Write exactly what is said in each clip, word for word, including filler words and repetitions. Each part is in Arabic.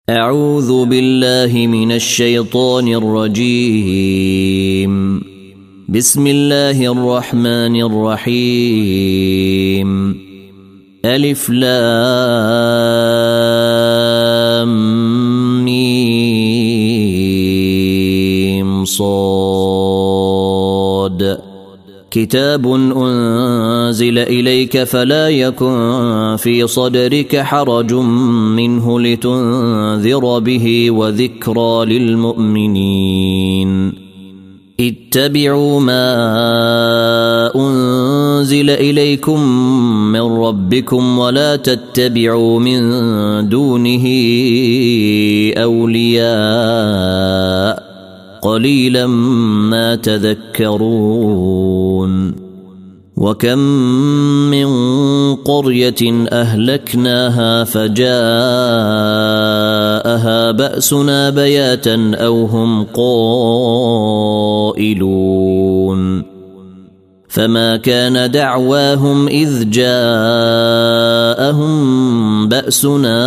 أعوذ بالله من الشيطان الرجيم. بسم الله الرحمن الرحيم. ألف لام ميم صاد. كتاب أنزل إليك فلا يكن في صدرك حرج منه لتنذر به وذكرى للمؤمنين. اتبعوا ما أنزل إليكم من ربكم ولا تتبعوا من دونه أولياء قليلا ما تذكرون. وكم من قرية أهلكناها فجاءها بأسنا بياتا أو هم قائلون. فما كان دعواهم إذ جاءهم بأسنا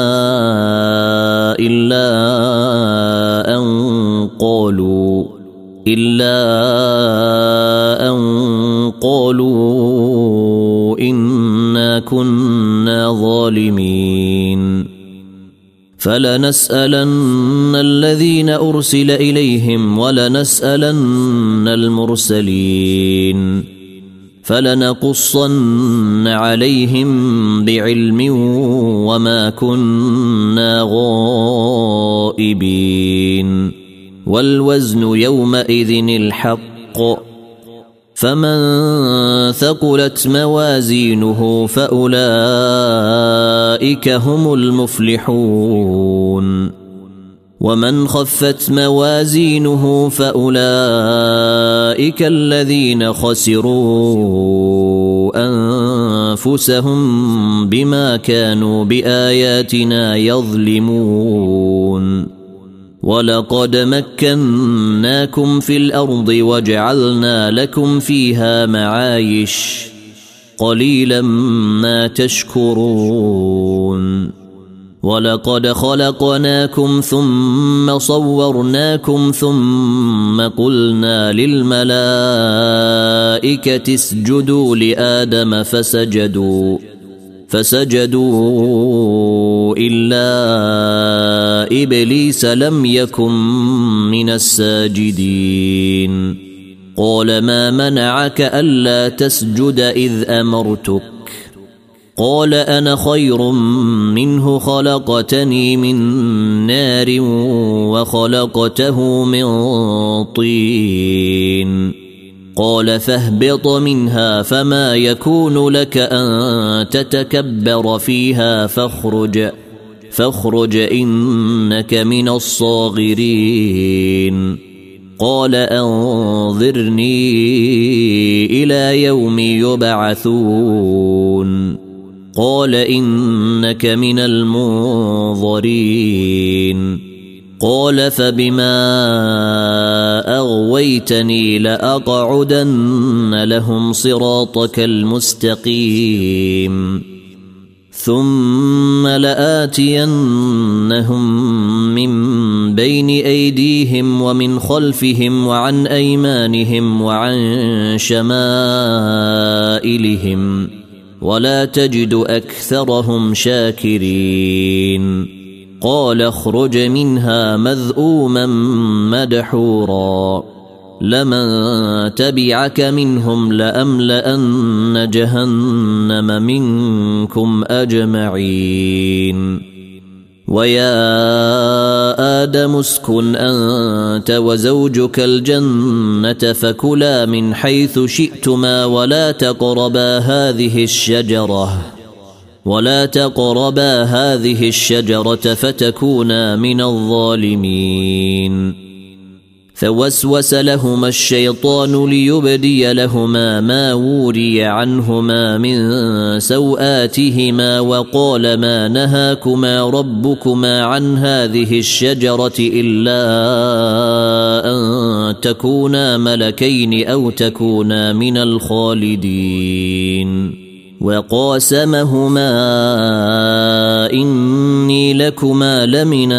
إلا أن قالوا إلا أن قالوا إنا كنا ظالمين. فلنسألن الذين أرسل إليهم ولنسألن المرسلين فلنقصن عليهم بعلم وما كنا غائبين. والوزن يومئذ الحق فمن ثقلت موازينه فأولئك هم المفلحون. ومن خفت موازينه فأولئك الذين خسروا أنفسهم بما كانوا بآياتنا يظلمون. ولقد مكناكم في الأرض وجعلنا لكم فيها معايش قليلا ما تشكرون. ولقد خلقناكم ثم صورناكم ثم قلنا للملائكة اسجدوا لآدم فسجدوا فسجدوا إلا إبليس لم يكن من الساجدين. قال ما منعك ألا تسجد إذ أمرتك؟ قال أنا خير منه خلقتني من نار وخلقته من طين. قال فاهبط منها فما يكون لك أن تتكبر فيها فاخرج فاخرج إنك من الصاغرين. قال أنظرني إلى يوم يبعثون. قال إنك من المنظرين. قال فبما أغويتني لأقعدن لهم صراطك المستقيم ثم لآتينهم من بين أيديهم ومن خلفهم وعن أيمانهم وعن شمائلهم ولا تجد أكثرهم شاكرين. قال اخرج منها مذءوما مدحورا لمن تبعك منهم لأملأن جهنم منكم أجمعين. ويا آدم اسكن أنت وزوجك الجنة فكلا من حيث شئتما ولا تقربا هذه الشجرة ولا تقربا هذه الشجرة فتكونا من الظالمين. فوسوس لهما الشيطان ليبدي لهما ما وري عنهما من سوآتهما وقال ما نهاكما ربكما عن هذه الشجرة إلا أن تكونا ملكين أو تكونا من الخالدين. وقاسمهما إني لكما لمن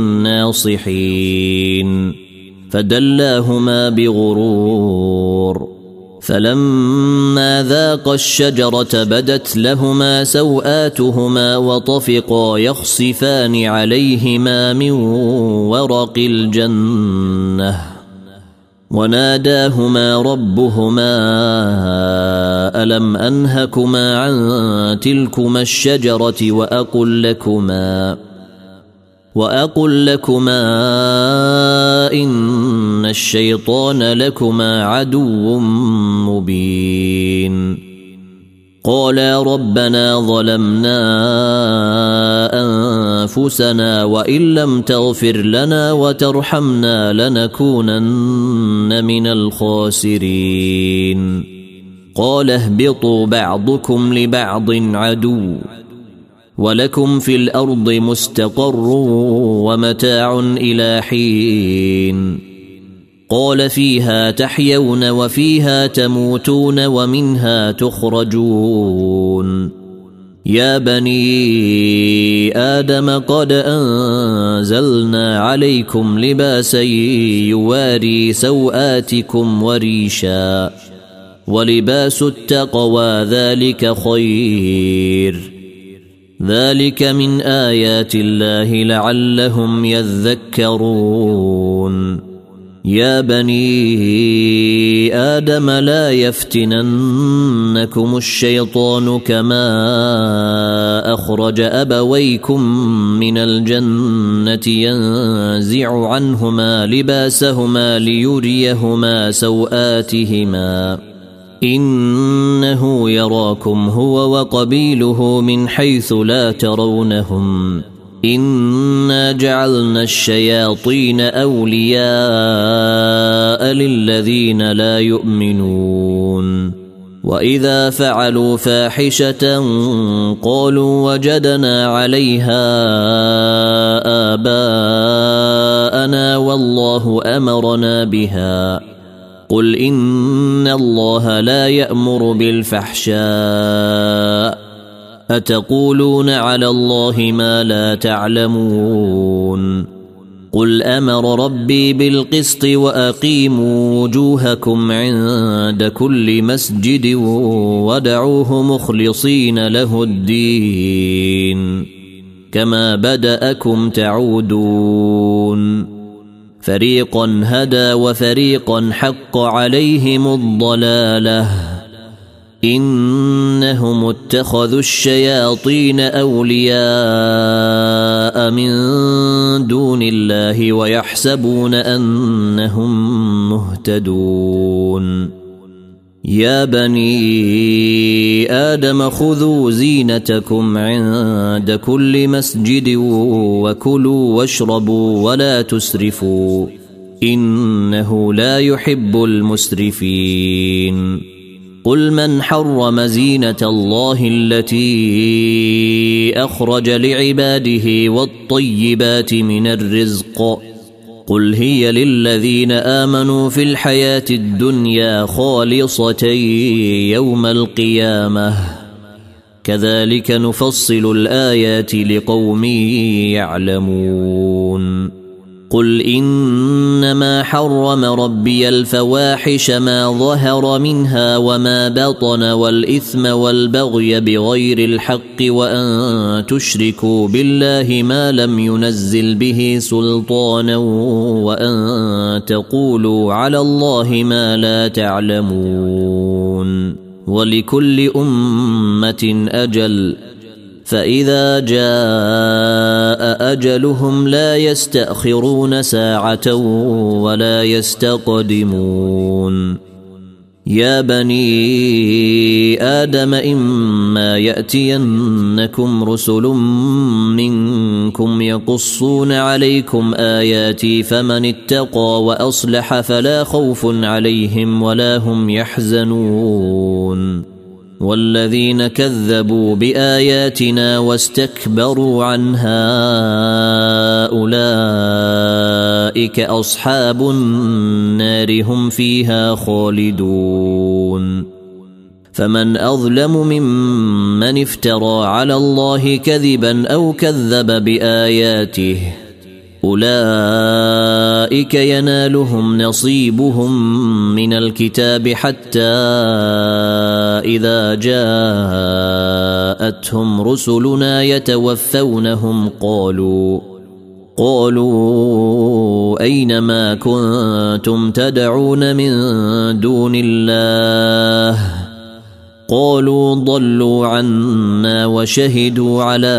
الناصحين فدلاهما بغرور فلما ذاقا الشجرة بدت لهما سوآتهما وطفقا يخصفان عليهما من ورق الجنة وناداهما ربهما ألم أنهكما عن تلكما الشجرة وأقل لكما وأقل لكما إن الشيطان لكما عدو مبين قالا ربنا ظلمنا أنفسنا وإن لم تغفر لنا وترحمنا لنكونن من الخاسرين قال اهبطوا بعضكم لبعض عدو ولكم في الأرض مستقر ومتاع إلى حين قال فيها تحيون وفيها تموتون ومنها تخرجون يا بني آدم قد أنزلنا عليكم لباسا يواري سوآتكم وريشا ولباس التقوى ذلك خير ذلك من آيات الله لعلهم يذكرون يا بني آدم لا يفتننكم الشيطان كما أخرج أبويكم من الجنة ينزع عنهما لباسهما ليريهما سوآتهما إنه يراكم هو وقبيله من حيث لا ترونهم إنا جعلنا الشياطين أولياء للذين لا يؤمنون وإذا فعلوا فاحشة قالوا وجدنا عليها آباءنا والله أمرنا بها قل إن الله لا يأمر بالفحشاء أتقولون على الله ما لا تعلمون قل أمر ربي بالقسط وأقيموا وجوهكم عند كل مسجد ودعوه مخلصين له الدين كما بدأكم تعودون فريقا هدى وفريقا حق عليهم الضلالة إنهم اتخذوا الشياطين أولياء من دون الله ويحسبون أنهم مهتدون يا بني آدم خذوا زينتكم عند كل مسجد وكلوا واشربوا ولا تسرفوا إنه لا يحب المسرفين قل من حرم زينة الله التي أخرج لعباده والطيبات من الرزق قل هي للذين آمنوا في الحياة الدنيا خالصة يوم القيامة كذلك نفصل الآيات لقوم يعلمون قل إنما حرم ربي الفواحش ما ظهر منها وما بطن والإثم والبغي بغير الحق وأن تشركوا بالله ما لم ينزل به سلطانا وأن تقولوا على الله ما لا تعلمون ولكل أمة أجل فإذا جاء أجلهم لا يستأخرون ساعة ولا يستقدمون يا بني آدم إما يأتينكم رسل منكم يقصون عليكم آياتي فمن اتقى وأصلح فلا خوف عليهم ولا هم يحزنون والذين كذبوا بآياتنا واستكبروا عنها أولئك أصحاب النار هم فيها خالدون فمن أظلم ممن افترى على الله كذبا أو كذب بآياته أولئك ينالهم نصيبهم من الكتاب حتى إذا جاءتهم رسلنا يتوفونهم قالوا قالوا أين ما كنتم تدعون من دون الله قالوا ضلوا عنا وشهدوا على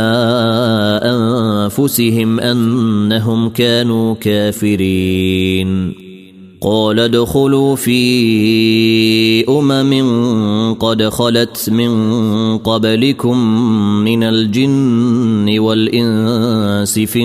أنفسهم أنهم كانوا كافرين قال ادخلوا في أمم قد خلت من قبلكم من الجن والإنس في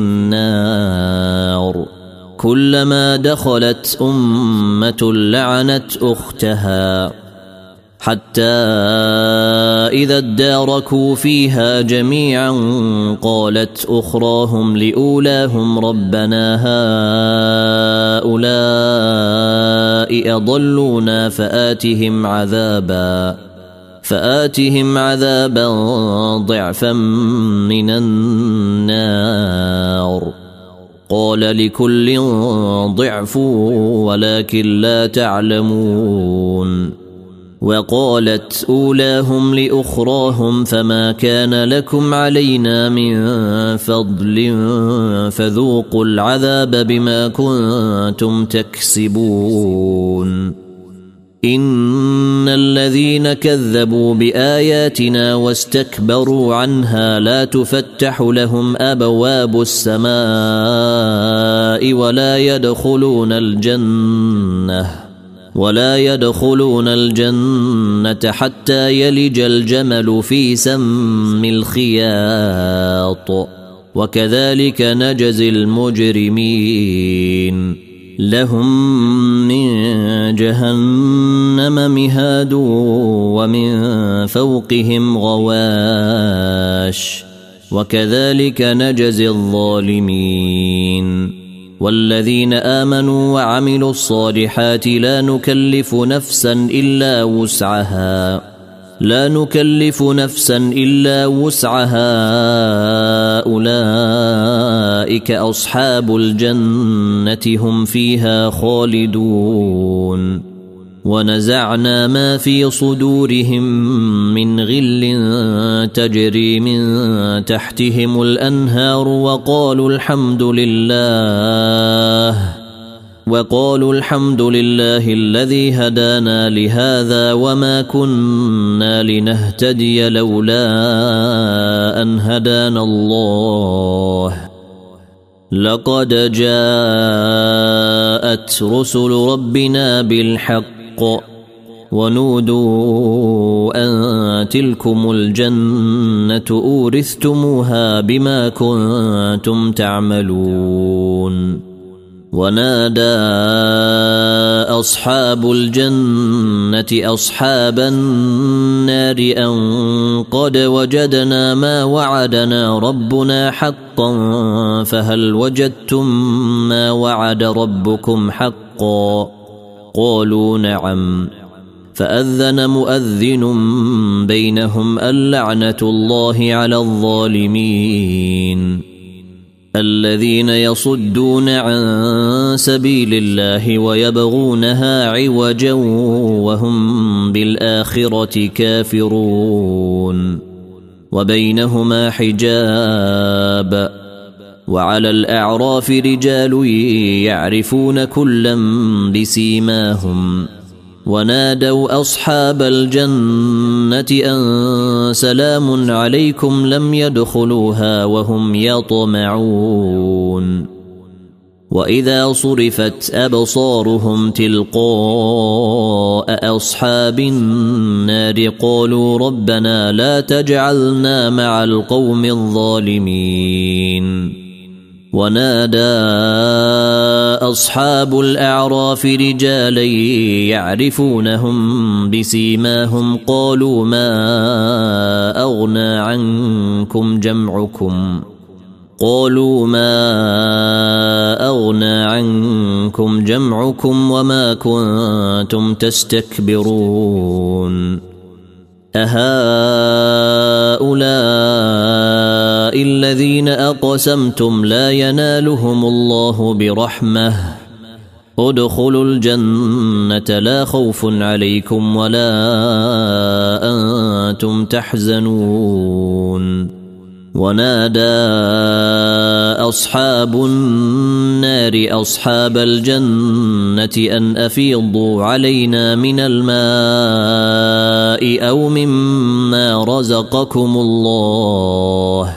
النار كلما دخلت أمة لعنت أختها حتى إذا اداركوا فيها جميعا قالت أخراهم لأولاهم ربنا هؤلاء أضلونا فآتهم عذابا فآتهم عذابا ضعفا من النار قال لكل ضعف ولكن لا تعلمون وقالت أولاهم لأخراهم فما كان لكم علينا من فضل فذوقوا العذاب بما كنتم تكسبون إن الذين كذبوا بآياتنا واستكبروا عنها لا تفتح لهم أبواب السماء ولا يدخلون الجنة ولا يدخلون الجنة حتى يلج الجمل في سم الخياط وكذلك نجزي المجرمين لهم من جهنم مهاد ومن فوقهم غواش وكذلك نجزي الظالمين والذين آمنوا وعملوا الصالحات لا نكلف نفسا إلا وسعها لا نكلف نفسا إلا وسعها أولئك أصحاب الجنة هم فيها خالدون ونزعنا ما في صدورهم من غل تجري من تحتهم الأنهار وقالوا الحمد لله وقالوا الحمد لله الذي هدانا لهذا وما كنا لنهتدي لولا أن هدانا الله لقد جاءت رسل ربنا بالحق ونودوا أن تلكم الجنة أورثتموها بما كنتم تعملون ونادى أصحاب الجنة أصحاب النار أن قد وجدنا ما وعدنا ربنا حقا فهل وجدتم ما وعد ربكم حقا قالوا نعم فأذن مؤذن بينهم اللعنة الله على الظالمين الذين يصدون عن سبيل الله ويبغونها عوجا وهم بالآخرة كافرون وبينهما حجاب وعلى الأعراف رجال يعرفون كلا بسيماهم ونادوا أصحاب الجنة أن سلام عليكم لم يدخلوها وهم يطمعون وإذا صرفت أبصارهم تلقاء أصحاب النار قالوا ربنا لا تجعلنا مع القوم الظالمين ونادى أصحاب الأعراف رجالا يعرفونهم بسيماهم قالوا ما أغنى عنكم جمعكم قالوا ما أغنى عنكم جمعكم وما كنتم تستكبرون أهؤلاء الذين أقسمتم لا ينالهم الله برحمة ادخلوا الجنة لا خوف عليكم ولا أنتم تحزنون ونادى أصحاب النار أصحاب الجنة أن أفيضوا علينا من الماء أو مما رزقكم الله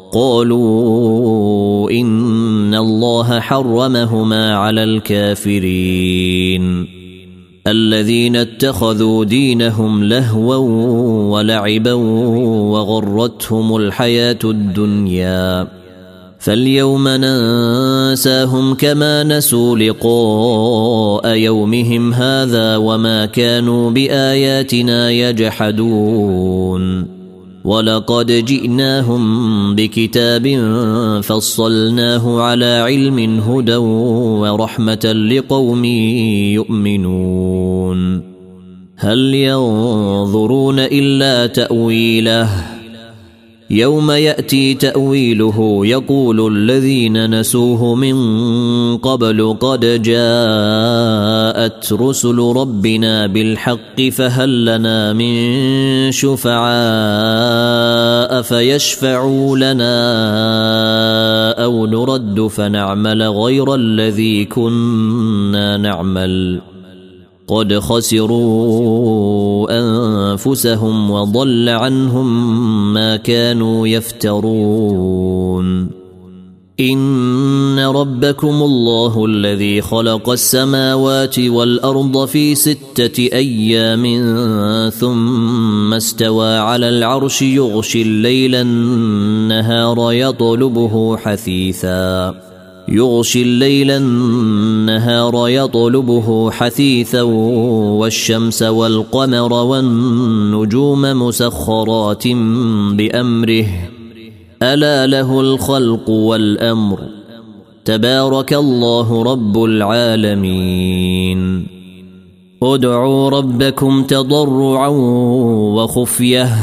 قالوا إن الله حرمهما على الكافرين الذين اتخذوا دينهم لهوا ولعبا وغرتهم الحياة الدنيا فاليوم ننساهم كما نسوا لقاء يومهم هذا وما كانوا بآياتنا يجحدون ولقد جئناهم بكتاب فصلناه على علم هدى ورحمة لقوم يؤمنون هل ينظرون إلا تأويله يوم يأتي تأويله يقول الذين نسوه من قبل قد جاءت رسل ربنا بالحق فهل لنا من شفعاء فيشفعوا لنا أو نرد فنعمل غير الذي كنا نعمل قد خسروا أنفسهم وضل عنهم ما كانوا يفترون إن ربكم الله الذي خلق السماوات والأرض في ستة أيام ثم استوى على العرش يغشي الليل النهار يطلبه حثيثا يغشي الليل النهار يطلبه حثيثا والشمس والقمر والنجوم مسخرات بأمره ألا له الخلق والأمر تبارك الله رب العالمين ادعوا ربكم تضرعا وخفية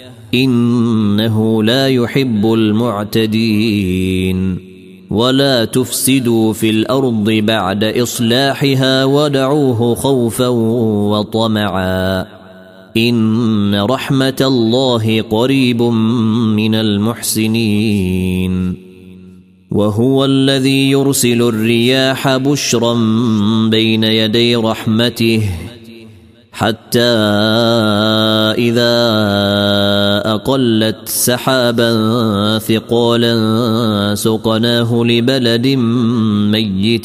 إنه لا يحب المعتدين ولا تفسدوا في الأرض بعد إصلاحها ودعوه خوفا وطمعا إن رحمة الله قريب من المحسنين وهو الذي يرسل الرياح بشرا بين يدي رحمته حتى إذا أقلت سحابا ثقالا سقناه لبلد ميت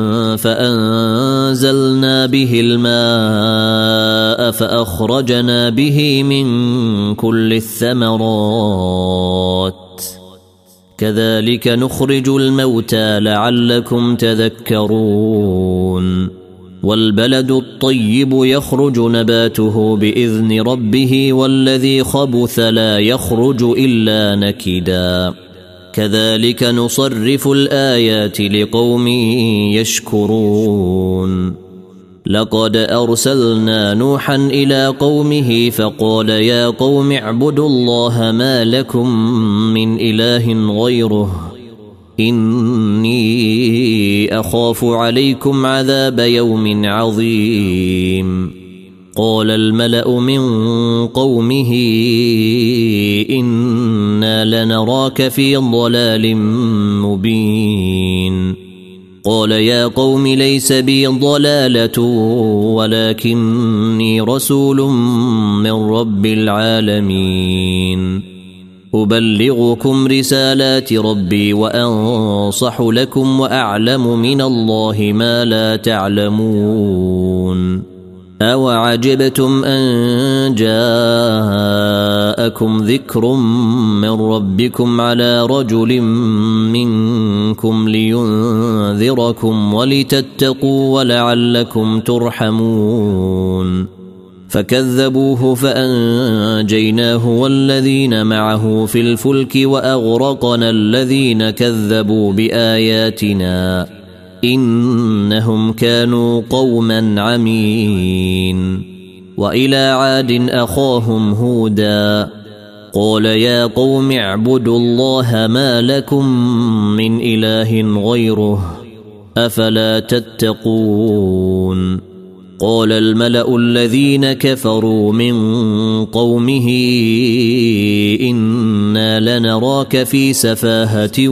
فأنزلنا به الماء فأخرجنا به من كل الثمرات كذلك نخرج الموتى لعلكم تذكرون والبلد الطيب يخرج نباته بإذن ربه والذي خبث لا يخرج إلا نكدا كذلك نصرف الآيات لقوم يشكرون لقد أرسلنا نوحا إلى قومه فقال يا قوم اعبدوا الله ما لكم من إله غيره إني أخاف عليكم عذاب يوم عظيم قال الملأ من قومه إنا لنراك في ضلال مبين قال يا قوم ليس بي ضلالة ولكني رسول من رب العالمين أبلغكم رسالات ربي وأنصح لكم وأعلم من الله ما لا تعلمون أوعجبتم أن جاءكم ذكر من ربكم على رجل منكم لينذركم ولتتقوا ولعلكم ترحمون فكذبوه فأنجيناه والذين معه في الفلك وأغرقنا الذين كذبوا بآياتنا إنهم كانوا قوما عمين وإلى عاد أخاهم هودا قال يا قوم اعبدوا الله ما لكم من إله غيره أفلا تتقون قال الملأ الذين كفروا من قومه إنا لنراك في سفاهة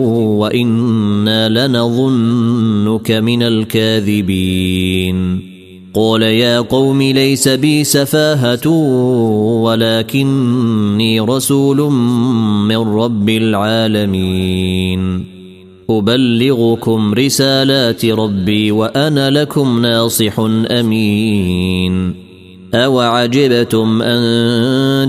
وإنا لنظنك من الكاذبين قال يا قوم ليس بي سفاهة ولكني رسول من رب العالمين أبلغكم رسالات ربي وأنا لكم ناصح أمين أوعجبتم أن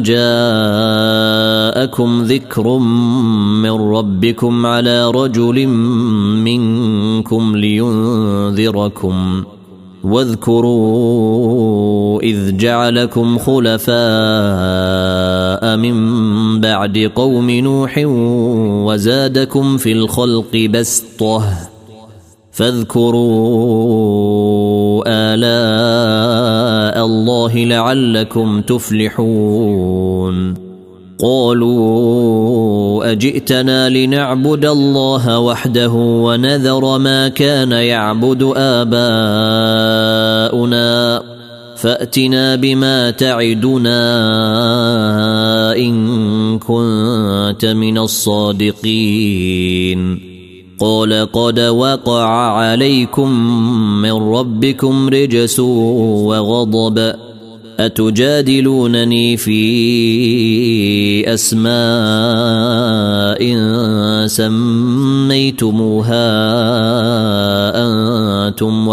جاءكم ذكر من ربكم على رجل منكم لينذركم واذكروا إذ جعلكم خلفاء من بعد قوم نوح وزادكم في الخلق بسطة فاذكروا آلاء الله لعلكم تفلحون قالوا أجئتنا لنعبد الله وحده ونذر ما كان يعبد آباؤنا فأتنا بما تعدنا إن كنت من الصادقين قال قد وقع عليكم من ربكم رجس وغضب أتجادلونني في أسماء سميتموها أنتم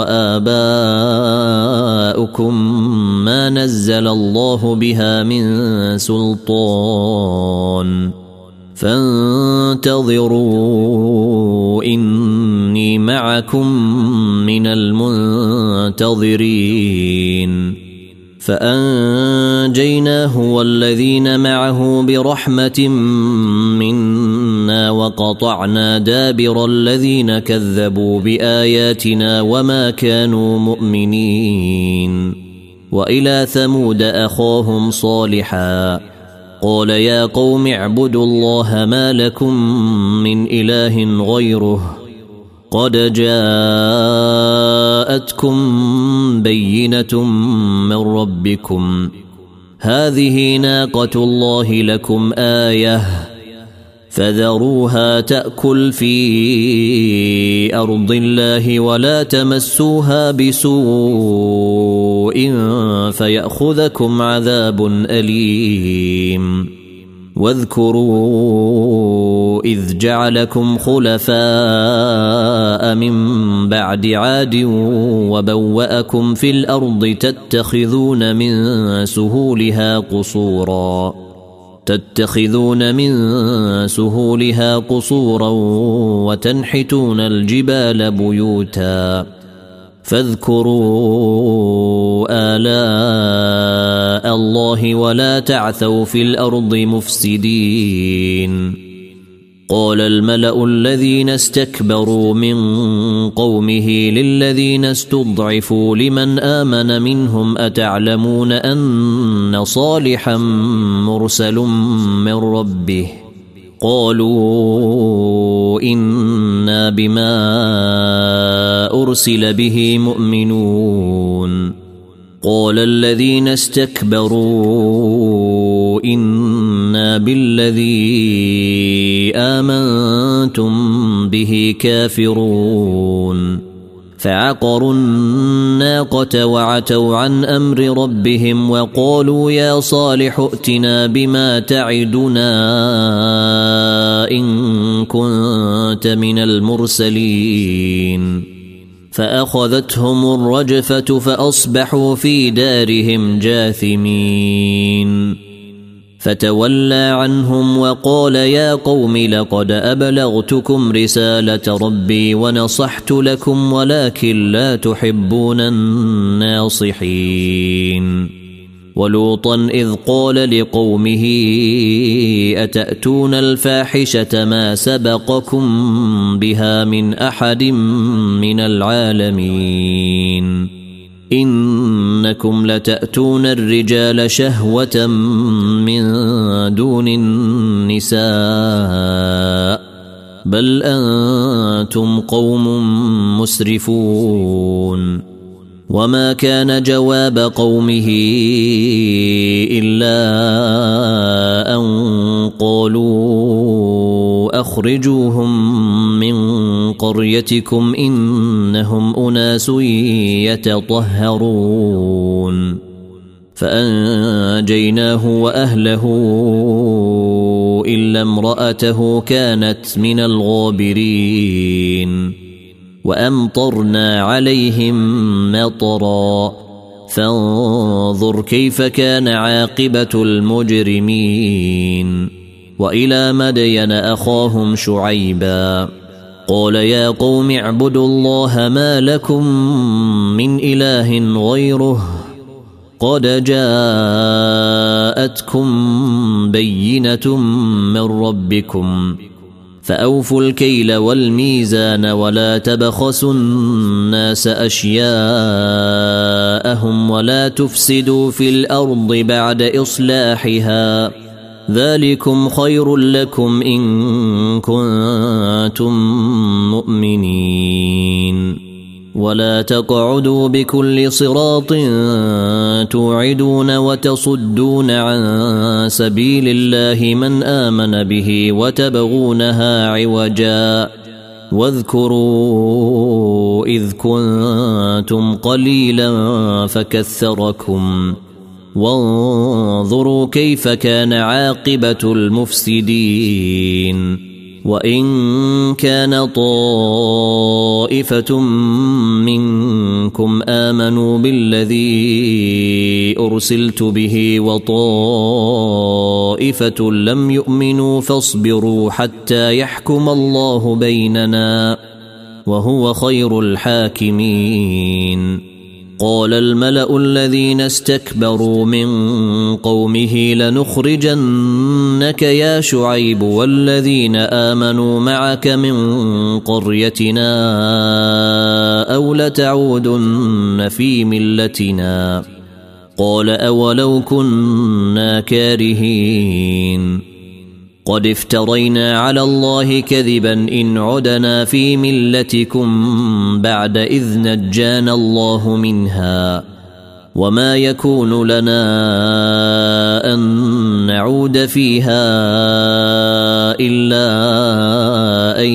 وآباؤكم ما نزل الله بها من سلطان فانتظروا إني معكم من المنتظرين فأنجيناه والذين معه برحمة منا وقطعنا دابر الذين كذبوا بآياتنا وما كانوا مؤمنين وإلى ثمود أخاهم صالحا قال يا قوم اعبدوا الله ما لكم من إله غيره قد جاءتكم بينة من ربكم هذه ناقة الله لكم آية فذروها تأكل في أرض الله ولا تمسوها بسوء فيأخذكم عذاب أليم واذكروا إذ جعلكم خلفاء من بعد عاد وبوأكم في الأرض تتخذون من سهولها قصورا تتخذون من سهولها قصورا وتنحتون الجبال بيوتا فاذكروا آلاء الله ولا تعثوا في الأرض مفسدين قال الملأ الذين استكبروا من قومه للذين استضعفوا لمن آمن منهم أتعلمون أن صالحا مرسل من ربه قالوا إنا بما أرسل به مؤمنون قال الذين استكبروا إنا بالذي آمنتم به كافرون فعقروا الناقة وعتوا عن أمر ربهم وقالوا يا صالح ائتنا بما تعدنا إن كنت من المرسلين فأخذتهم الرجفة فأصبحوا في دارهم جاثمين فتولى عنهم وقال يا قوم لقد أبلغتكم رسالة ربي ونصحت لكم ولكن لا تحبون الناصحين ولوطا إذ قال لقومه أتأتون الفاحشة ما سبقكم بها من أحد من العالمين إنكم لتأتون الرجال شهوة من دون النساء بل أنتم قوم مسرفون. وما كان جواب قومه إلا أن قالوا أخرجوهم من قريتكم إنهم أناس يتطهرون. فأنجيناه وأهله إلا امرأته كانت من الغابرين. وأمطرنا عليهم مطرا فانظر كيف كان عاقبة المجرمين. وإلى مدين أخاهم شعيبا قال يا قوم اعبدوا الله ما لكم من إله غيره قد جاءتكم بينة من ربكم فأوفوا الكيل والميزان ولا تبخسوا الناس أشياءهم ولا تفسدوا في الأرض بعد إصلاحها ذلكم خير لكم إن كنتم مؤمنين. ولا تقعدوا بكل صراط توعدون وتصدون عن سبيل الله من آمن به وتبغونها عوجا واذكروا إذ كنتم قليلا فكثركم وانظروا كيف كان عاقبة المفسدين. وإن كان طائفة منكم آمنوا بالذي أرسلت به وطائفة لم يؤمنوا فاصبروا حتى يحكم الله بيننا وهو خير الحاكمين. قال الملأ الذين استكبروا من قومه لنخرجنك يا شعيب والذين آمنوا معك من قريتنا أو لتعودن في ملتنا قال أولو كنا كارهين قد افترينا على الله كذبا إن عدنا في ملتكم بعد إذ نجانا الله منها وما يكون لنا أن نعود فيها إلا أن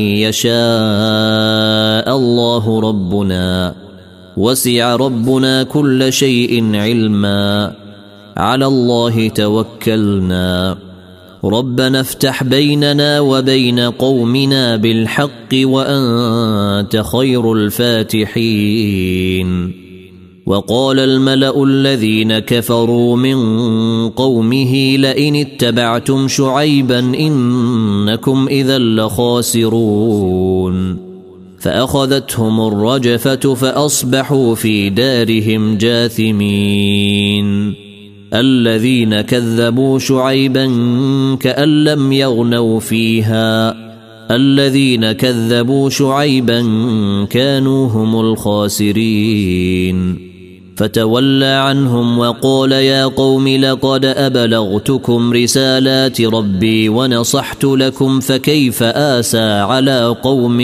يشاء الله ربنا وسع ربنا كل شيء علما على الله توكلنا ربنا افتح بيننا وبين قومنا بالحق وأنت خير الفاتحين. وقال الملأ الذين كفروا من قومه لئن اتبعتم شعيبا إنكم إذا لخاسرون. فأخذتهم الرجفة فأصبحوا في دارهم جاثمين. الذين كذبوا شعيبا كأن لم يغنوا فيها الذين كذبوا شعيبا كانوا هم الخاسرين. فتولى عنهم وقال يا قوم لقد أبلغتكم رسالات ربي ونصحت لكم فكيف آسى على قوم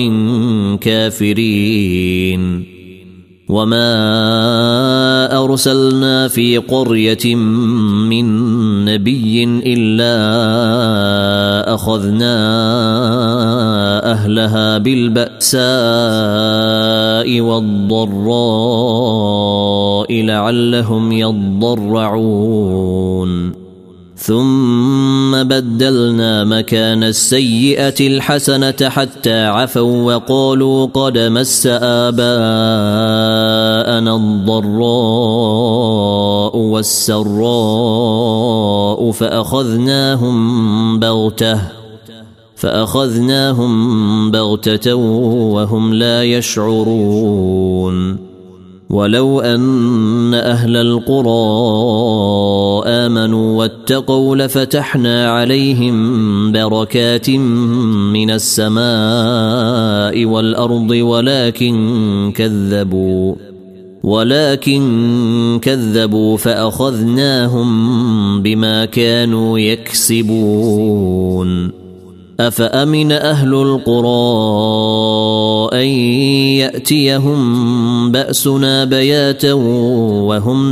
كافرين. وما أرسلنا في قرية من نبي إلا أخذنا أهلها بالبأساء والضراء لعلهم يضرعون ثم بدلنا مكان السيئة الحسنة حتى عفوا وقالوا قد مس آباءنا الضراء والسراء فأخذناهم بغتة فأخذناهم بغتة وهم لا يشعرون. ولو أن أهل القرى آمنوا واتقوا لفتحنا عليهم بركات من السماء والأرض ولكن كذبوا ولكن كذبوا فأخذناهم بما كانوا يكسبون. أفأمن أهل القرى أن يأتيهم بأسنا بياتا وهم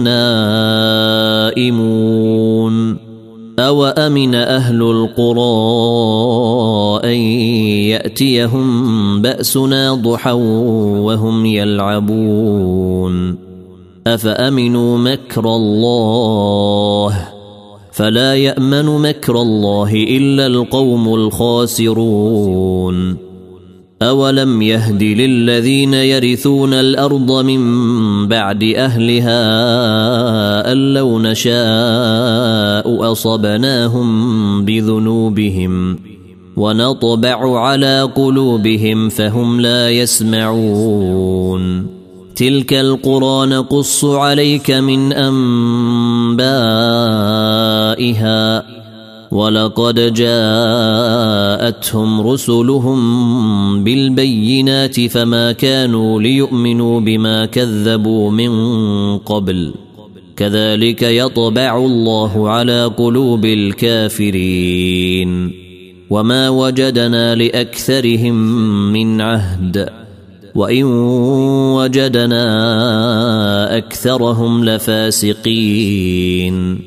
نائمون أو أمن أهل القرى أن يأتيهم بأسنا ضحى وهم يلعبون أفأمنوا مكر الله فلا يأمن مكر الله إلا القوم الخاسرون. أولم يهد للذين يرثون الأرض من بعد أهلها أن لو نشاء أصبناهم بذنوبهم ونطبع على قلوبهم فهم لا يسمعون. تلك القرى نقص عليك من أنبائها ولقد جاءتهم رسلهم بالبينات فما كانوا ليؤمنوا بما كذبوا من قبل كذلك يطبع الله على قلوب الكافرين. وما وجدنا لأكثرهم من عهد وإن وجدنا أكثرهم لفاسقين.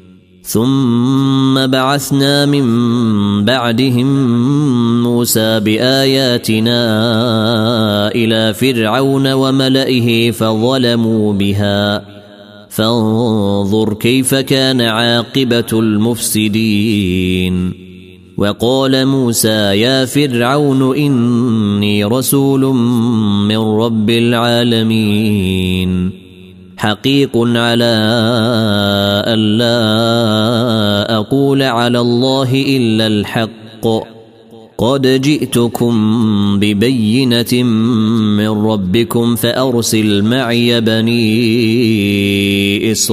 ثم بعثنا من بعدهم موسى بآياتنا إلى فرعون وملئه فظلموا بها فانظر كيف كان عاقبة المفسدين. وقال موسى يا فرعون إني رسول من رب العالمين حقيق على ألا أقول على الله إلا الحق قد جئتكم ببينة من ربكم فأرسل معي بني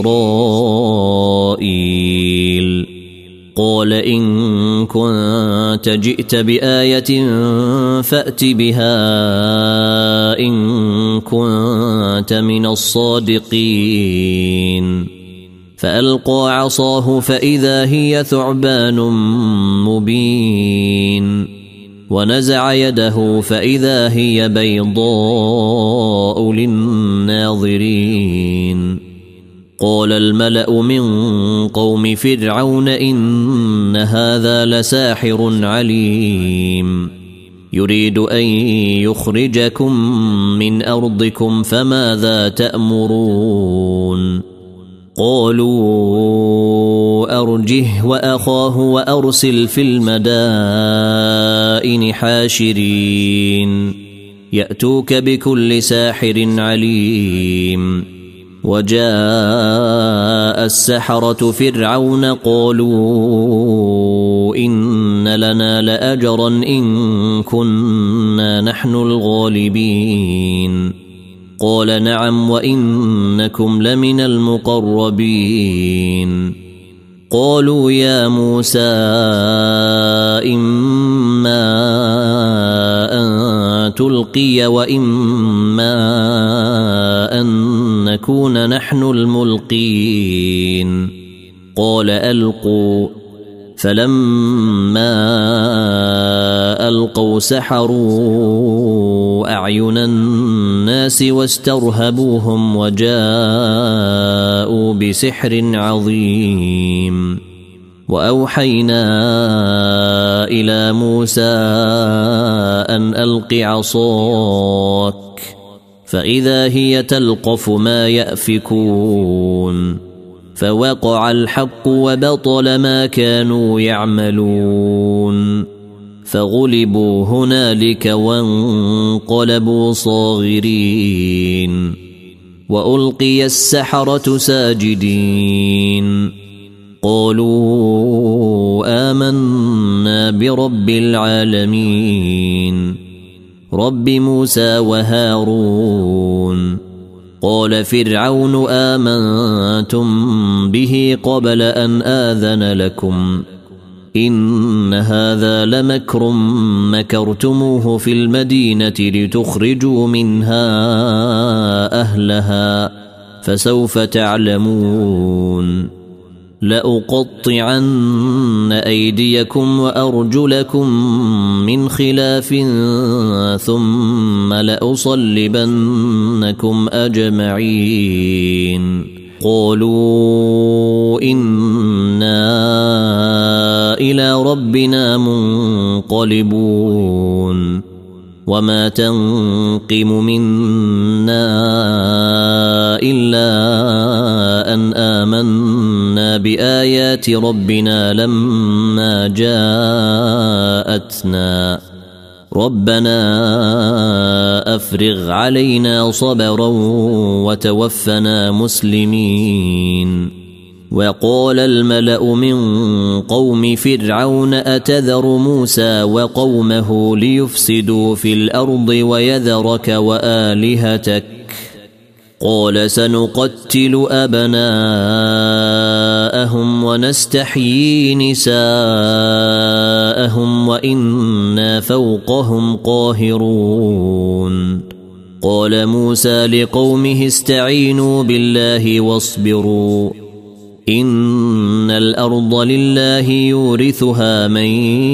إسرائيل. قال إن كنت جئت بآية فأت بها إن كنت من الصادقين. فألقى عصاه فإذا هي ثعبان مبين ونزع يده فإذا هي بيضاء للناظرين. قال الملأ من قوم فرعون إن هذا لساحر عليم يريد أن يخرجكم من أرضكم فماذا تأمرون. قالوا أرجه وأخاه وأرسل في المدائن حاشرين يأتوك بكل ساحر عليم. وجاء السحرة فرعون قالوا إن لنا لأجرا إن كنا نحن الغالبين. قال نعم وإنكم لمن المقربين. قالوا يا موسى إما أن تلقي وإما أن نكون نحن الملقين. قال ألقوا. فلما ألقوا سحروا أعين الناس واسترهبوهم وجاءوا بسحر عظيم. وأوحينا إلى موسى أن ألق عصاك فإذا هي تلقف ما يأفكون. فوقع الحق وبطل ما كانوا يعملون فغلبوا هنالك وانقلبوا صاغرين. وألقي السحرة ساجدين قالوا آمنا برب العالمين رب موسى وهارون. قال فرعون آمنتم به قبل أن آذن لكم إن هذا لمكر مكرتموه في المدينة لتخرجوا منها أهلها فسوف تعلمون لأقطعن أيديكم وأرجلكم من خلاف ثم لأصلبنكم أجمعين قالوا إنا إلى ربنا منقلبون وما تنقم منا إلا أن آمنا بآيات ربنا لما جاءتنا ربنا أفرغ علينا صبرا وتوفنا مسلمين وقال الملأ من قوم فرعون أتذر موسى وقومه ليفسدوا في الأرض ويذرك وآلهتك قال سنقتل أبناءهم ونستحيي نساءهم وإنا فوقهم قاهرون قال موسى لقومه استعينوا بالله واصبروا إن الأرض لله يورثها من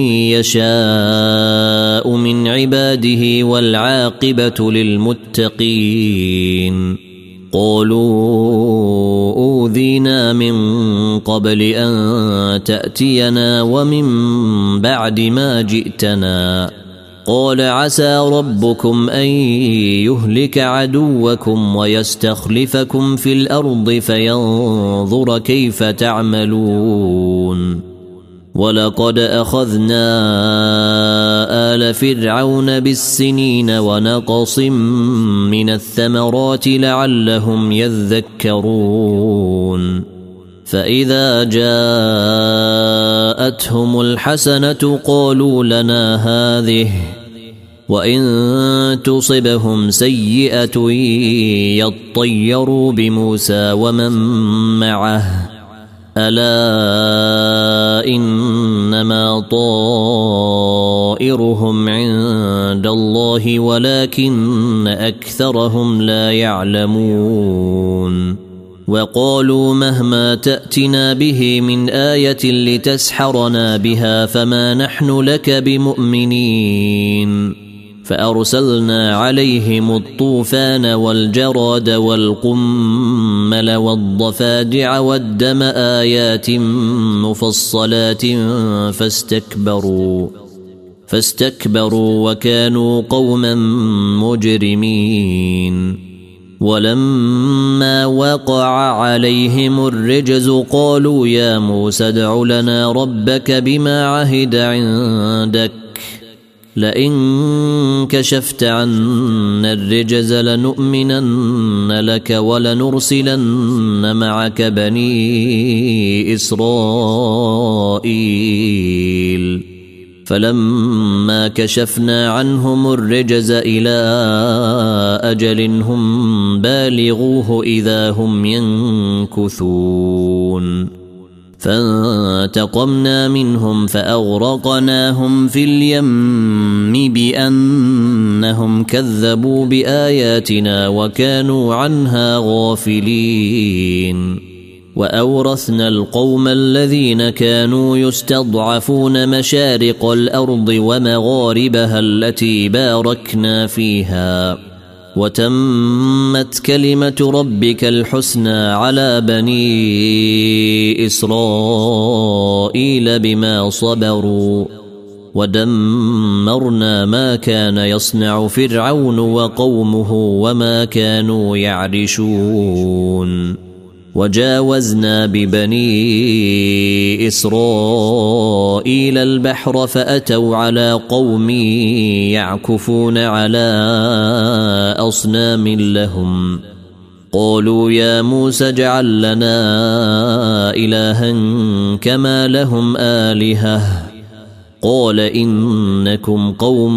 يشاء من عباده والعاقبة للمتقين قالوا أوذينا من قبل أن تأتينا ومن بعد ما جئتنا قال عسى ربكم أن يهلك عدوكم ويستخلفكم في الأرض فينظر كيف تعملون ولقد أخذنا آل فرعون بالسنين ونقص من الثمرات لعلهم يذكرون فإذا جاءتهم الحسنة قالوا لنا هذه وإن تصبهم سيئة يطيروا بموسى ومن معه ألا إنما طائرهم عند الله ولكن أكثرهم لا يعلمون وقالوا مهما تأتنا به من آية لتسحرنا بها فما نحن لك بمؤمنين فأرسلنا عليهم الطوفان والجراد والقمل والضفادع والدم آيات مفصلات فاستكبروا فاستكبروا وكانوا قوما مجرمين ولما وقع عليهم الرجز قالوا يا موسى ادع لنا ربك بما عهد عندك لئن كشفت عنا الرجز لنؤمنن لك ولنرسلن معك بني إسرائيل فلما كشفنا عنهم الرجز إلى أجل هم بالغوه إذا هم ينكثون فانتقمنا منهم فأغرقناهم في اليم بأنهم كذبوا بآياتنا وكانوا عنها غافلين وأورثنا القوم الذين كانوا يستضعفون مشارق الأرض ومغاربها التي باركنا فيها وتمت كلمة ربك الحسنى على بني إسرائيل بما صبروا ودمرنا ما كان يصنع فرعون وقومه وما كانوا يعرشون وجاوزنا ببني إسرائيل البحر فأتوا على قوم يعكفون على أصنام لهم قالوا يا موسى اجعل لنا إلها كما لهم آلهة قال إنكم قوم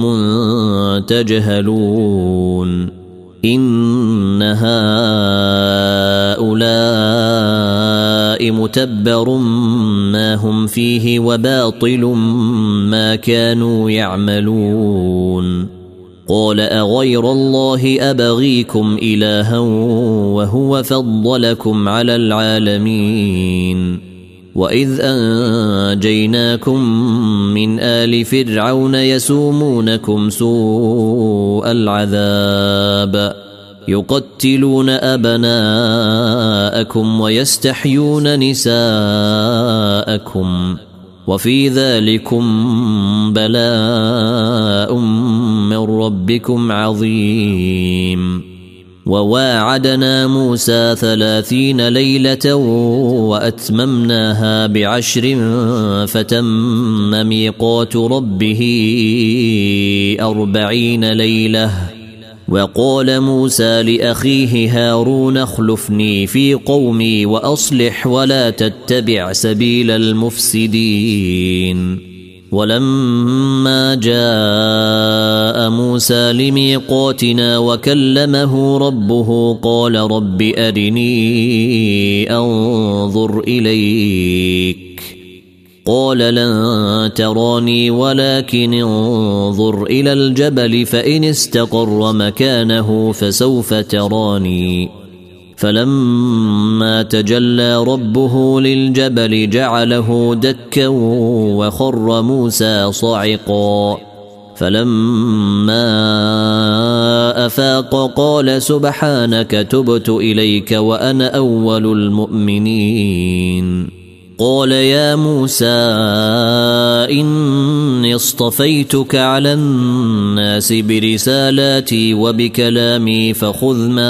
تجهلون إن هؤلاء الماء متبر ما هم فيه وباطل ما كانوا يعملون قال أغير الله أبغيكم إلها وهو فضلكم على العالمين وإذ أنجيناكم من آل فرعون يسومونكم سوء العذاب يقتلون أبناءكم ويستحيون نساءكم وفي ذلكم بلاء من ربكم عظيم وواعدنا موسى ثلاثين ليلة وأتممناها بعشر فتم ميقات ربه أربعين ليلة وقال موسى لأخيه هارون اخلفني في قومي وأصلح ولا تتبع سبيل المفسدين ولما جاء موسى لميقاتنا وكلمه ربه قال رب أرني أنظر إليك قال لن تراني ولكن انظر إلى الجبل فإن استقر مكانه فسوف تراني فلما تجلى ربه للجبل جعله دكا وخر موسى صعقا فلما أفاق قال سبحانك تبت إليك وأنا أول المؤمنين قال يا موسى إني اصطفيتك على الناس برسالاتي وبكلامي فخذ ما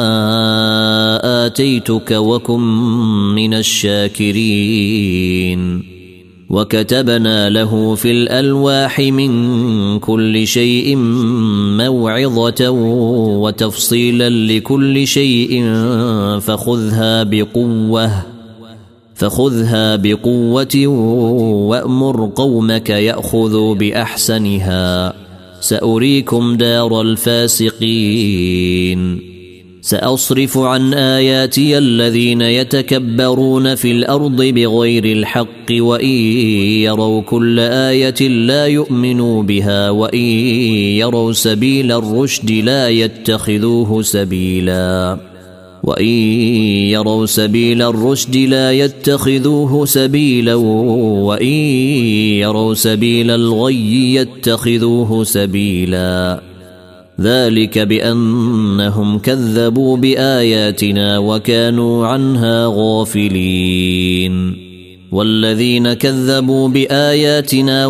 آتيتك وكن من الشاكرين وكتبنا له في الألواح من كل شيء موعظة وتفصيلا لكل شيء فخذها بقوة فخذها بقوة وأمر قومك يأخذوا بأحسنها سأريكم دار الفاسقين سأصرف عن آياتي الذين يتكبرون في الأرض بغير الحق وإن يروا كل آية لا يؤمنوا بها وإن يروا سبيل الرشد لا يتخذوه سبيلا وإن يروا سبيل الرشد لا يتخذوه سبيلا وإن يروا سبيل الغي يتخذوه سبيلا ذلك بأنهم كذبوا بآياتنا وكانوا عنها غافلين والذين كذبوا بآياتنا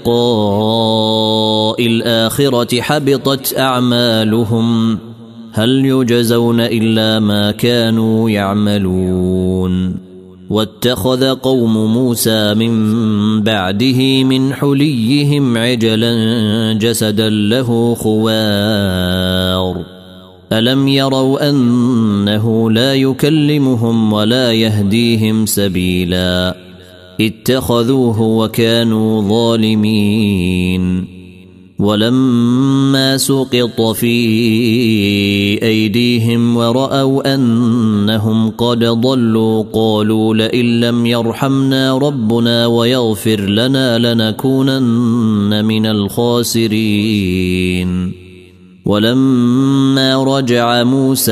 ولقاء الآخرة حبطت أعمالهم هل يجزون إلا ما كانوا يعملون واتخذ قوم موسى من بعده من حليهم عجلا جسدا له خوار ألم يروا أنه لا يكلمهم ولا يهديهم سبيلا اتخذوه وكانوا ظالمين ولما سقط في أيديهم ورأوا أنهم قد ضلوا قالوا لئن لم يرحمنا ربنا ويغفر لنا لنكونن من الخاسرين ولما رجع موسى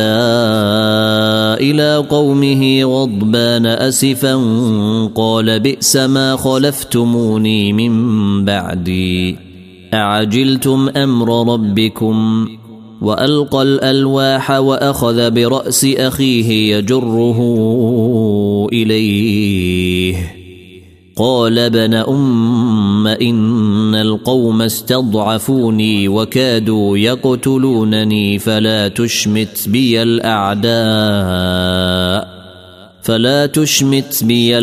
إلى قومه غضبان أسفا قال بئس ما خلفتموني من بعدي أعجلتم أمر ربكم وألقى الألواح وأخذ برأس أخيه يجره إليه قال ابن أم إن القوم استضعفوني وكادوا يقتلونني فلا تشمت بي الأعداء فلا تشمت بي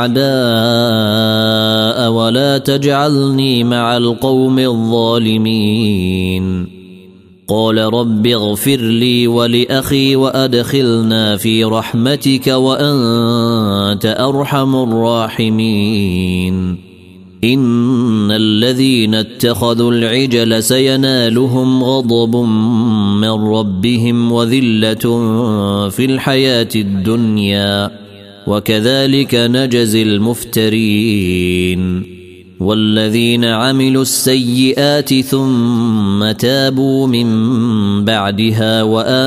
الأعداء ولا تجعلني مع القوم الظالمين قال رب اغفر لي ولأخي وأدخلنا في رحمتك وأنت أرحم الراحمين إن الذين اتخذوا العجل سينالهم غضب من ربهم وذلة في الحياة الدنيا وكذلك نجزي المفترين. والذين عملوا السيئات ثم تابوا من بعدها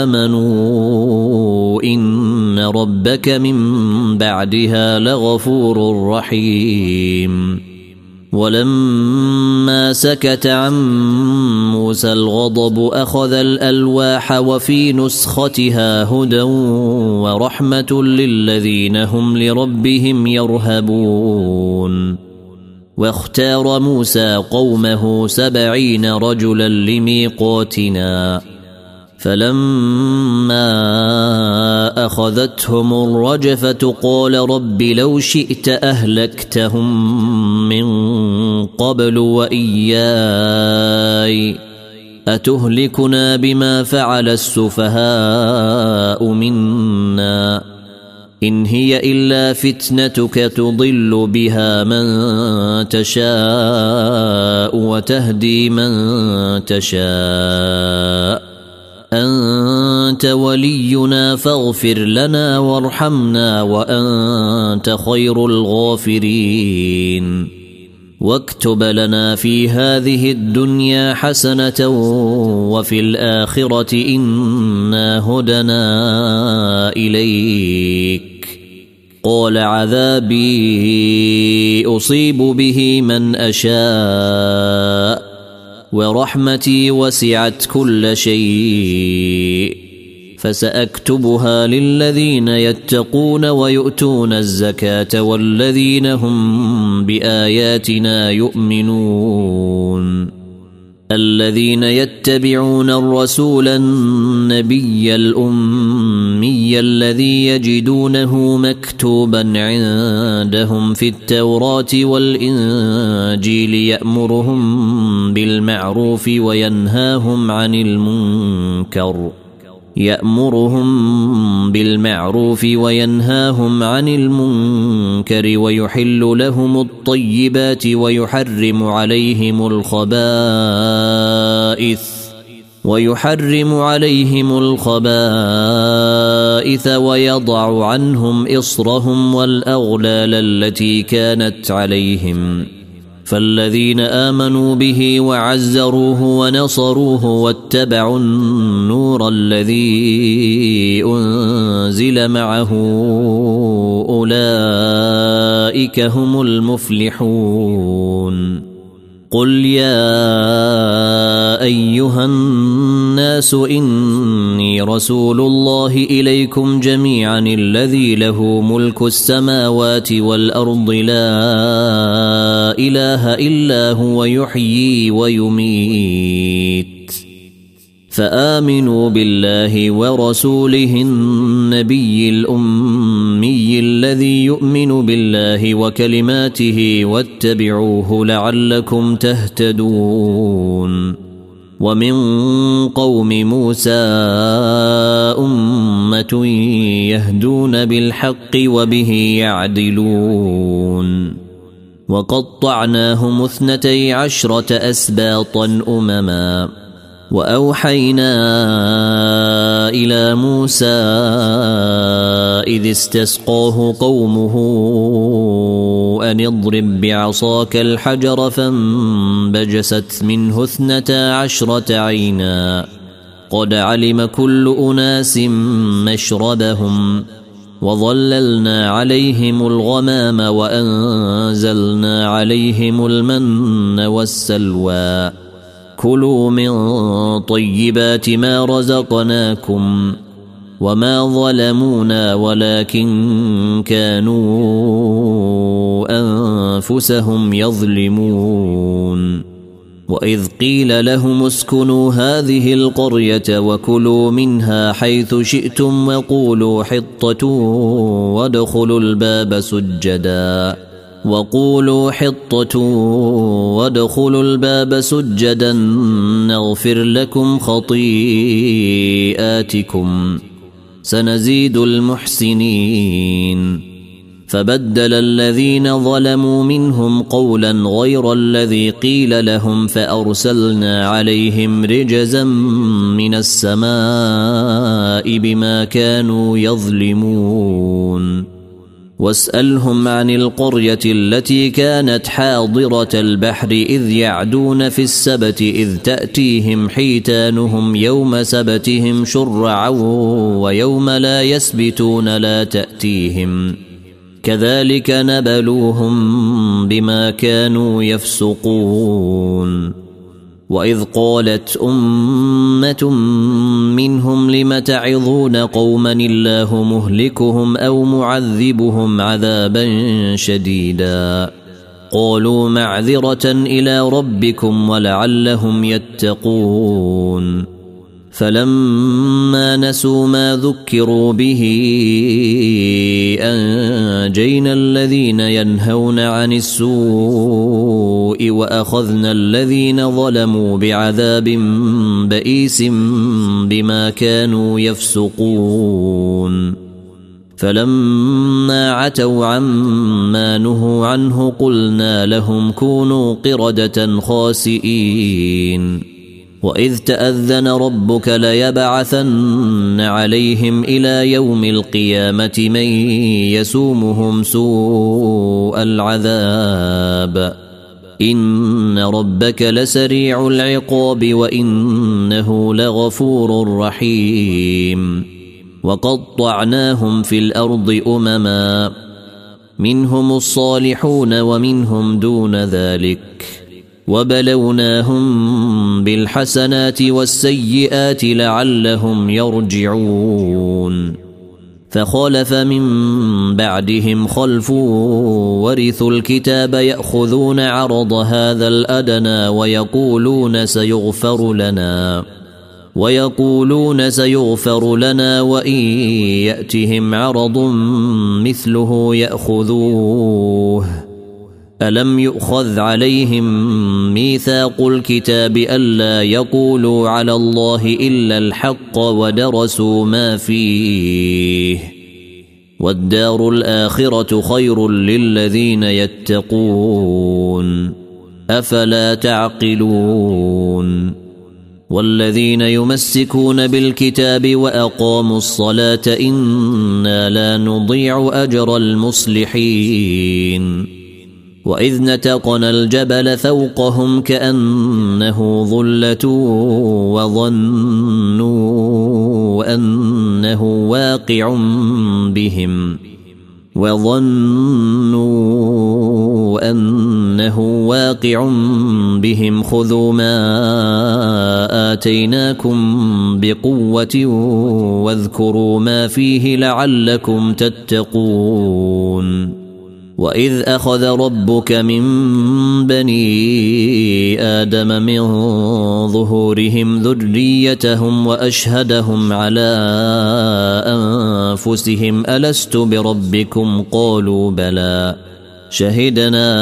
وآمنوا إن ربك من بعدها لغفور رحيم. ولما سكت عن موسى الغضب أخذ الألواح وفي نسختها هدى ورحمة للذين هم لربهم يرهبون. واختار موسى قومه سبعين رجلا لميقاتنا فلما أخذتهم الرجفة قال رب لو شئت أهلكتهم من قبل وإياي أتهلكنا بما فعل السفهاء منا إن هي إلا فتنتك تضل بها من تشاء وتهدي من تشاء أنت ولينا فاغفر لنا وارحمنا وأنت خير الغافرين. واكتب لنا في هذه الدنيا حسنة وفي الآخرة إنا هدنا إليك. قال عذابي أصيب به من أشاء ورحمتي وسعت كل شيء فسأكتبها للذين يتقون ويؤتون الزكاة والذين هم بآياتنا يؤمنون. الذين يتبعون الرسول النبي الأمي الذي يجدونه مكتوبا عندهم في التوراة والإنجيل يأمرهم بالمعروف وينهاهم عن المنكر يأمرهم بالمعروف وينهاهم عن المنكر ويحل لهم الطيبات ويحرم عليهم الخبائث ويحرم عليهم الخبائث ويضع عنهم إصرهم والأغلال التي كانت عليهم. فالذين آمنوا به وعزروه ونصروه واتبعوا النور الذي أنزل معه أولئك هم المفلحون. قل يا أيها الناس إني رسول الله إليكم جميعا الذي له ملك السماوات والأرض لا إله إلا هو يحيي ويميت فآمنوا بالله ورسوله النبي الأمي الذي يؤمن بالله وكلماته واتبعوه لعلكم تهتدون. ومن قوم موسى أمة يهدون بالحق وبه يعدلون. وقطعناهم اثنتي عشرة أسباطا أمما وأوحينا إلى موسى إذ استسقاه قومه أن اضرب بعصاك الحجر فانبجست منه اثنتا عشرة عينا قد علم كل أناس مشربهم وظللنا عليهم الغمام وأنزلنا عليهم المن والسلوى كلوا من طيبات ما رزقناكم وما ظلمونا ولكن كانوا أنفسهم يظلمون. وإذ قيل لهم اسكنوا هذه القرية وكلوا منها حيث شئتم وقولوا حطة وادخلوا الباب سجدا وقولوا حطة وادخلوا الباب سجدا نغفر لكم خطيئاتكم سنزيد المحسنين. فبدل الذين ظلموا منهم قولا غير الذي قيل لهم فأرسلنا عليهم رجزا من السماء بما كانوا يظلمون. واسألهم عن القرية التي كانت حاضرة البحر إذ يعدون في السبت إذ تأتيهم حيتانهم يوم سبتهم شرعا ويوم لا يسبتون لا تأتيهم كذلك نبلوهم بما كانوا يفسقون وإذ قالت أمة منهم لم تعظون قوما الله مهلكهم أو معذبهم عذابا شديدا قالوا معذرة إلى ربكم ولعلهم يتقون فلما نسوا ما ذكروا به أنجينا الذين ينهون عن السوء وأخذنا الذين ظلموا بعذاب بئيس بما كانوا يفسقون فلما عتوا عما نهوا عنه قلنا لهم كونوا قردة خاسئين وإذ تأذن ربك ليبعثن عليهم إلى يوم القيامة من يسومهم سوء العذاب إن ربك لسريع العقاب وإنه لغفور رحيم وقطعناهم في الأرض أمما منهم الصالحون ومنهم دون ذلك وبلوناهم بالحسنات والسيئات لعلهم يرجعون فخلف من بعدهم خلف ورثوا الكتاب يأخذون عرض هذا الأدنى ويقولون سيغفر لنا ويقولون سيغفر لنا وإن يأتهم عرض مثله يأخذوه ألم يؤخذ عليهم ميثاق الكتاب ألا يقولوا على الله إلا الحق ودرسوا ما فيه والدار الآخرة خير للذين يتقون أفلا تعقلون والذين يمسكون بالكتاب وأقاموا الصلاة إنا لا نضيع أجر المصلحين وإذ نتقنا الجبل فوقهم كأنه ظلة وظنوا أنه واقع بهم وظنوا أنه واقع بهم خذوا ما آتيناكم بقوة واذكروا ما فيه لعلكم تتقون وإذ أخذ ربك من بني آدم من ظهورهم ذريتهم وأشهدهم على أنفسهم ألست بربكم قالوا بلى شهدنا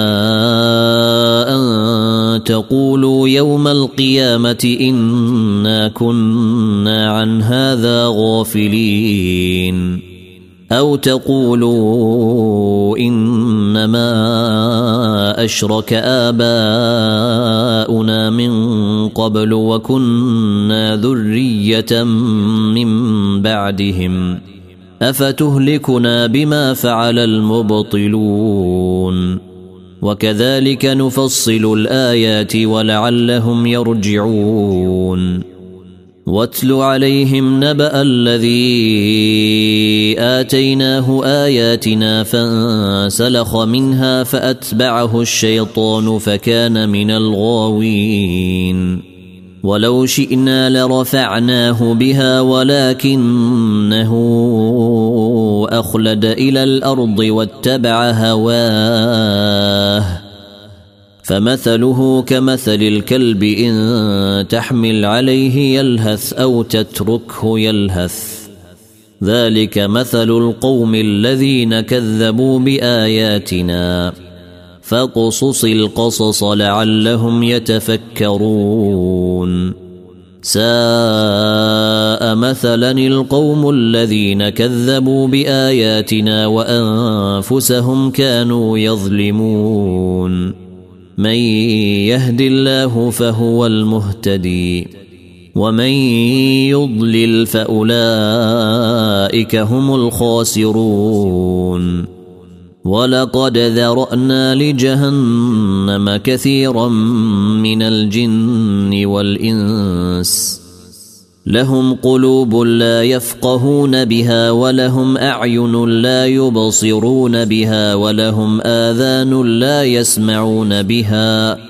أن تقولوا يوم القيامة إنا كنا عن هذا غافلين أو تقولوا إنما أشرك آباؤنا من قبل وكنا ذرية من بعدهم أفتهلكنا بما فعل المبطلون وكذلك نفصل الآيات ولعلهم يرجعون واتل عليهم نبأ الذي آتيناه آياتنا فانسلخ منها فأتبعه الشيطان فكان من الغاوين ولو شئنا لرفعناه بها ولكنه أخلد إلى الأرض واتبع هواه فمثله كمثل الكلب إن تحمل عليه يلهث أو تتركه يلهث ذلك مثل القوم الذين كذبوا بآياتنا فاقصص القصص لعلهم يتفكرون ساء مثلا القوم الذين كذبوا بآياتنا وأنفسهم كانوا يظلمون من يهد الله فهو المهتدي ومن يضلل فأولئك هم الخاسرون ولقد ذرأنا لجهنم كثيرا من الجن والإنس لهم قلوب لا يفقهون بها ولهم أعين لا يبصرون بها ولهم آذان لا يسمعون بها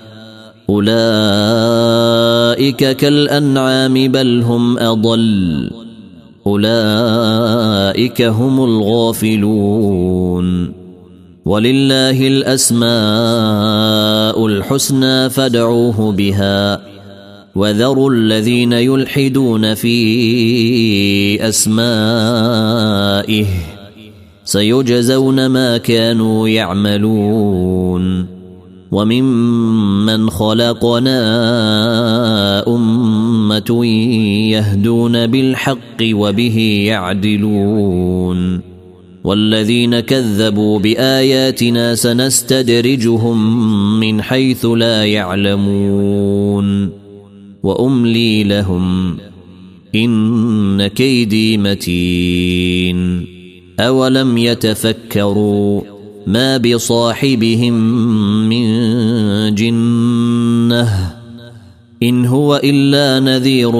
أولئك كالأنعام بل هم أضل أولئك هم الغافلون ولله الأسماء الحسنى فادعوه بها وذروا الذين يلحدون في أسمائه سيجزون ما كانوا يعملون وممن خلقنا أمة يهدون بالحق وبه يعدلون والذين كذبوا بآياتنا سنستدرجهم من حيث لا يعلمون وأملي لهم إن كيدي متين أولم يتفكروا ما بصاحبهم من جنة إن هو إلا نذير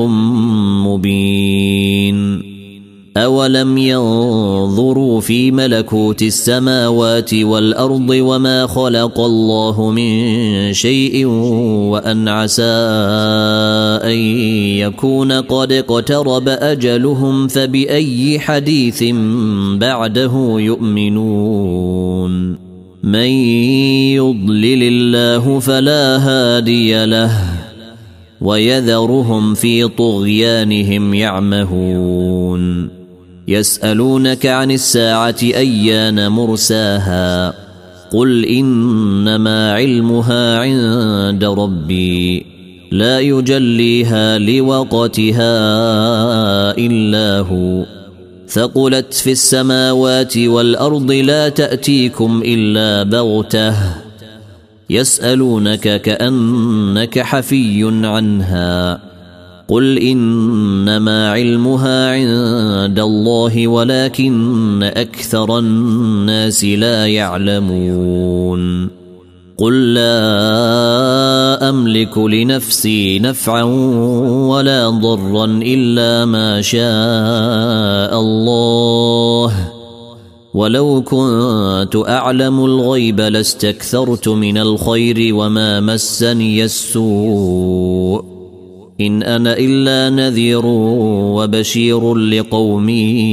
مبين أولم ينظروا في ملكوت السماوات والأرض وما خلق الله من شيء وأن عسى أن يكون قد اقترب أجلهم فبأي حديث بعده يؤمنون من يضلل الله فلا هادي له ويذرهم في طغيانهم يعمهون يسألونك عن الساعة أيان مرساها قل إنما علمها عند ربي لا يجليها لوقتها إلا هو ثقلت في السماوات والأرض لا تأتيكم إلا بغتة يسألونك كأنك حفي عنها قل إنما علمها عند الله ولكن أكثر الناس لا يعلمون قل لا أملك لنفسي نفعا ولا ضرا إلا ما شاء الله ولو كنت أعلم الغيب لاستكثرت من الخير وما مسني السوء إن أنا إلا نذير وبشير لقوم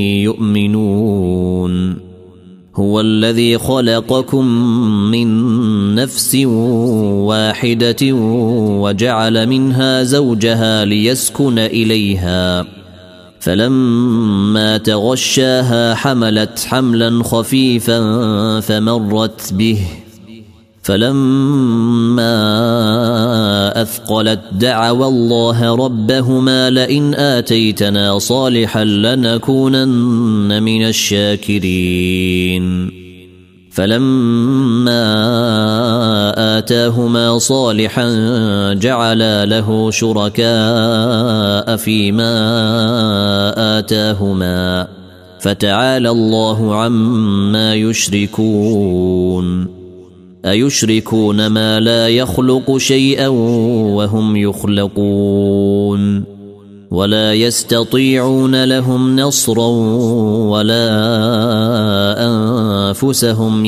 يؤمنون هو الذي خلقكم من نفس واحدة وجعل منها زوجها ليسكن إليها فلما تغشاها حملت حملا خفيفا فمرت به فلما أثقلت دعوا الله ربهما لئن آتيتنا صالحا لنكونن من الشاكرين فلما آتاهما صالحا جعلا له شركاء فيما آتاهما فتعالى الله عما يشركون أيشركون ما لا يخلق شيئا وهم يخلقون ولا يستطيعون لهم نصرا ولا أنفسهم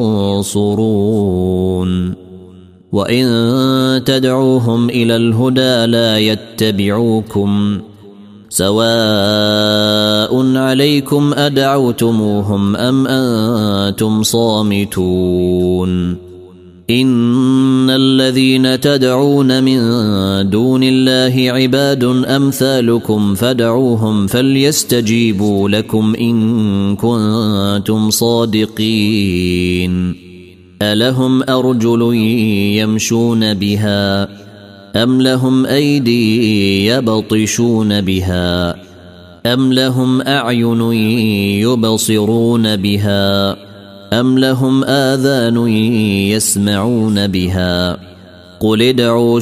ينصرون وإن تدعوهم إلى الهدى لا يتبعوكم سواء عليكم أدعوتموهم أم أنتم صامتون إن الذين تدعون من دون الله عباد أمثالكم فادعوهم فليستجيبوا لكم إن كنتم صادقين ألهم أرجل يمشون بها أم لهم أيدي يبطشون بها أم لهم أعين يبصرون بها أم لهم آذان يسمعون بها قل ادعوا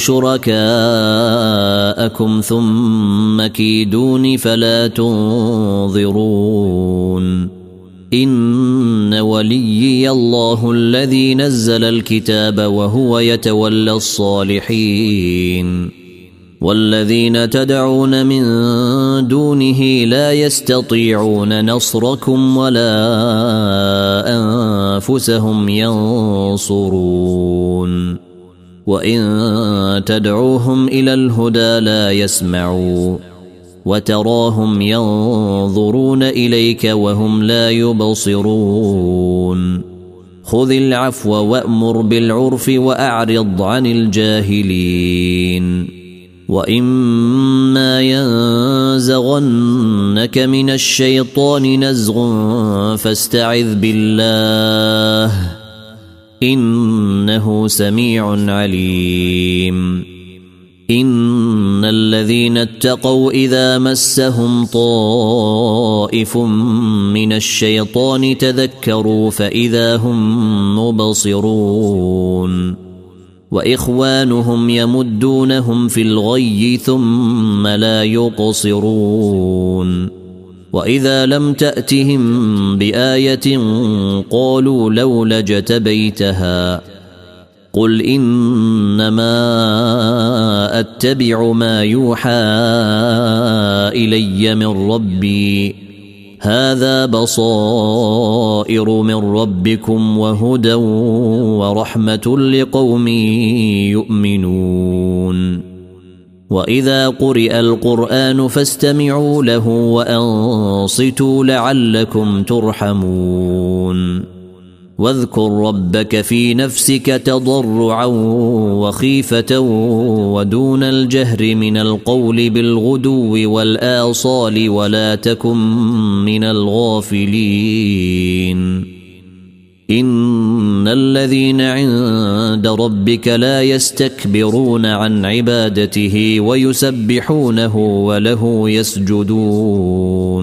شركاءكم ثم كيدون فلا تنظرون إن وليي الله الذي نزل الكتاب وهو يتولى الصالحين والذين تدعون من دونه لا يستطيعون نصركم ولا أنفسهم ينصرون وإن تدعوهم إلى الهدى لا يسمعوا وتراهم ينظرون إليك وهم لا يبصرون خذ العفو وأمر بالعرف وأعرض عن الجاهلين وإما ينزغنك من الشيطان نزغ فاستعذ بالله إنه سميع عليم إن الذين اتقوا إذا مسهم طائف من الشيطان تذكروا فإذا هم مبصرون وإخوانهم يمدونهم في الغي ثم لا يقصرون وإذا لم تأتهم بآية قالوا لولا اجتبيتها قل إنما أتبع ما يوحى إلي من ربي هذا بصائر من ربكم وهدى ورحمة لقوم يؤمنون وإذا قرئ القرآن فاستمعوا له وأنصتوا لعلكم ترحمون واذكر ربك في نفسك تضرعا وخيفة ودون الجهر من القول بالغدو والآصال ولا تكن من الغافلين إن الذين عند ربك لا يستكبرون عن عبادته ويسبحونه وله يسجدون